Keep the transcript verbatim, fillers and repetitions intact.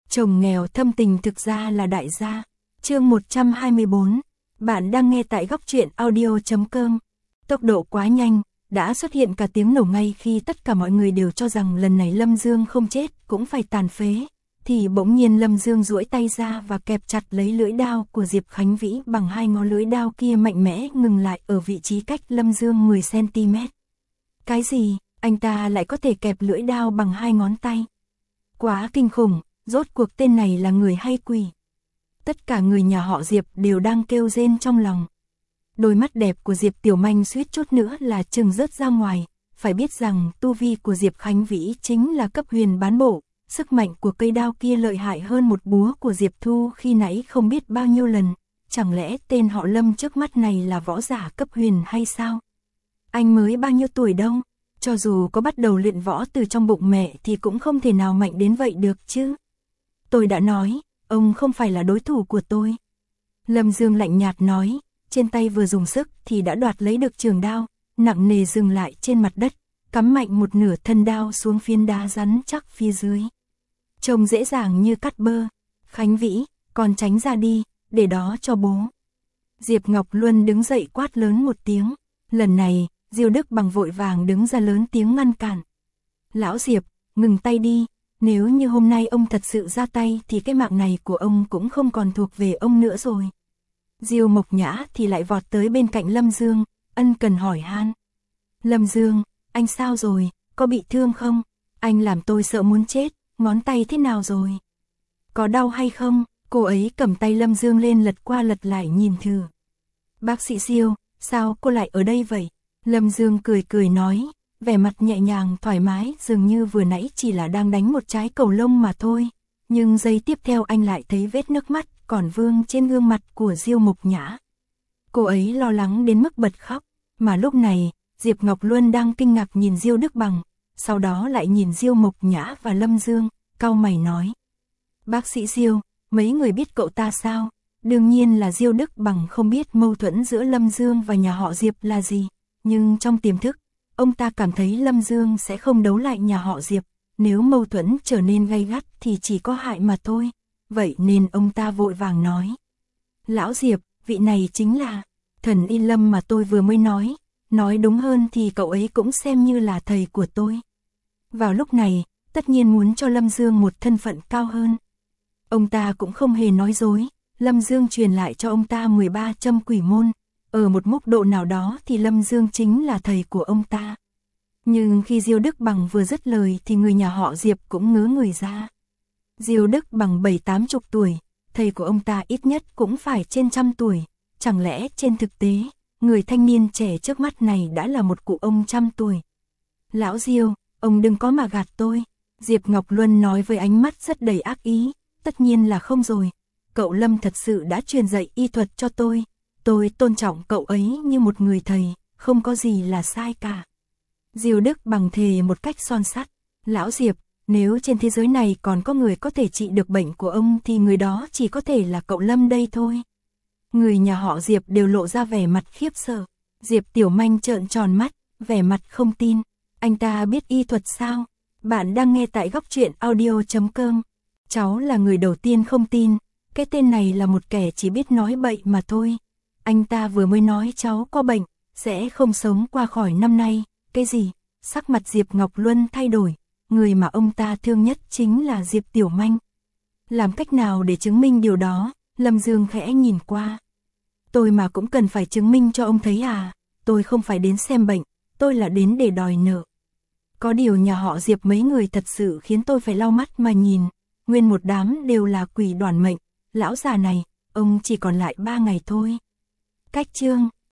Chồng nghèo thâm tình thực ra là đại gia. Chương một trăm hai mươi bốn. Bạn đang nghe tại góc truyện audio chấm com. Tốc độ quá nhanh, đã xuất hiện cả tiếng nổ ngay khi tất cả mọi người đều cho rằng lần này Lâm Dương không chết cũng phải tàn phế, thì bỗng nhiên Lâm Dương duỗi tay ra và kẹp chặt lấy lưỡi đao của Diệp Khánh Vĩ bằng hai ngón, lưỡi đao kia mạnh mẽ ngừng lại ở vị trí cách Lâm Dương mười xăng ti mét. Cái gì? Anh ta lại có thể kẹp lưỡi đao bằng hai ngón tay? Quá kinh khủng, rốt cuộc tên này là người hay quỷ? Tất cả người nhà họ Diệp đều đang kêu rên trong lòng. Đôi mắt đẹp của Diệp Tiểu Manh suýt chút nữa là trừng rớt ra ngoài, phải biết rằng tu vi của Diệp Khánh Vĩ chính là cấp huyền bán bộ, sức mạnh của cây đao kia lợi hại hơn một búa của Diệp Thu khi nãy không biết bao nhiêu lần, chẳng lẽ tên họ Lâm trước mắt này là võ giả cấp huyền hay sao? Anh mới bao nhiêu tuổi đâu, cho dù có bắt đầu luyện võ từ trong bụng mẹ thì cũng không thể nào mạnh đến vậy được chứ. Tôi đã nói, ông không phải là đối thủ của tôi. Lâm Dương lạnh nhạt nói, trên tay vừa dùng sức thì đã đoạt lấy được trường đao, nặng nề dừng lại trên mặt đất, cắm mạnh một nửa thân đao xuống phiến đá rắn chắc phía dưới. Trông dễ dàng như cắt bơ. Khánh Vĩ, con tránh ra đi, để đó cho bố. Diệp Ngọc Luân đứng dậy quát lớn một tiếng. Lần này, Diêu Đức Bằng vội vàng đứng ra lớn tiếng ngăn cản. Lão Diệp, ngừng tay đi, nếu như hôm nay ông thật sự ra tay thì cái mạng này của ông cũng không còn thuộc về ông nữa rồi. Diêu Mộc Nhã thì lại vọt tới bên cạnh Lâm Dương, ân cần hỏi han. Lâm Dương, anh sao rồi, có bị thương không? Anh làm tôi sợ muốn chết, ngón tay thế nào rồi? Có đau hay không? Cô ấy cầm tay Lâm Dương lên lật qua lật lại nhìn thử. Bác sĩ Diêu, sao cô lại ở đây vậy? Lâm Dương cười cười nói, vẻ mặt nhẹ nhàng thoải mái, dường như vừa nãy chỉ là đang đánh một trái cầu lông mà thôi. Nhưng giây tiếp theo anh lại thấy vết nước mắt còn vương trên gương mặt của Diêu Mộc Nhã. Cô ấy lo lắng đến mức bật khóc, mà lúc này, Diệp Ngọc Luân đang kinh ngạc nhìn Diêu Đức Bằng, sau đó lại nhìn Diêu Mộc Nhã và Lâm Dương, cau mày nói. Bác sĩ Diêu, mấy người biết cậu ta sao? Đương nhiên là Diêu Đức Bằng không biết mâu thuẫn giữa Lâm Dương và nhà họ Diệp là gì, nhưng trong tiềm thức, ông ta cảm thấy Lâm Dương sẽ không đấu lại nhà họ Diệp, nếu mâu thuẫn trở nên gay gắt thì chỉ có hại mà thôi, vậy nên ông ta vội vàng nói. Lão Diệp, vị này chính là thần Y Lâm mà tôi vừa mới nói, nói đúng hơn thì cậu ấy cũng xem như là thầy của tôi. Vào lúc này, tất nhiên muốn cho Lâm Dương một thân phận cao hơn. Ông ta cũng không hề nói dối, Lâm Dương truyền lại cho ông ta mười ba châm quỷ môn, ở một mức độ nào đó thì Lâm Dương chính là thầy của ông ta. Nhưng khi Diêu Đức Bằng vừa dứt lời thì người nhà họ Diệp cũng ngớ người ra. Diêu Đức Bằng bảy tám chục tuổi, thầy của ông ta ít nhất cũng phải trên trăm tuổi, chẳng lẽ trên thực tế, người thanh niên trẻ trước mắt này đã là một cụ ông trăm tuổi. Lão Diêu, ông đừng có mà gạt tôi, Diệp Ngọc Luân nói với ánh mắt rất đầy ác ý, tất nhiên là không rồi, cậu Lâm thật sự đã truyền dạy y thuật cho tôi, tôi tôn trọng cậu ấy như một người thầy, không có gì là sai cả. Diêu Đức Bằng thề một cách son sắt, lão Diệp, nếu trên thế giới này còn có người có thể trị được bệnh của ông thì người đó chỉ có thể là cậu Lâm đây thôi. Người nhà họ Diệp đều lộ ra vẻ mặt khiếp sợ, Diệp Tiểu Manh trợn tròn mắt, vẻ mặt không tin, anh ta biết y thuật sao? Bạn đang nghe tại góc truyện audio chấm com. Cháu là người đầu tiên không tin, cái tên này là một kẻ chỉ biết nói bậy mà thôi. Anh ta vừa mới nói cháu có bệnh, sẽ không sống qua khỏi năm nay. Cái gì? Sắc mặt Diệp Ngọc Luân thay đổi, người mà ông ta thương nhất chính là Diệp Tiểu Manh. Làm cách nào để chứng minh điều đó? Lâm Dương khẽ nhìn qua. Tôi mà cũng cần phải chứng minh cho ông thấy à? Tôi không phải đến xem bệnh, tôi là đến để đòi nợ. Có điều nhà họ Diệp mấy người thật sự khiến tôi phải lau mắt mà nhìn, nguyên một đám đều là quỷ đoản mệnh, lão già này, ông chỉ còn lại ba ngày thôi. Cách chương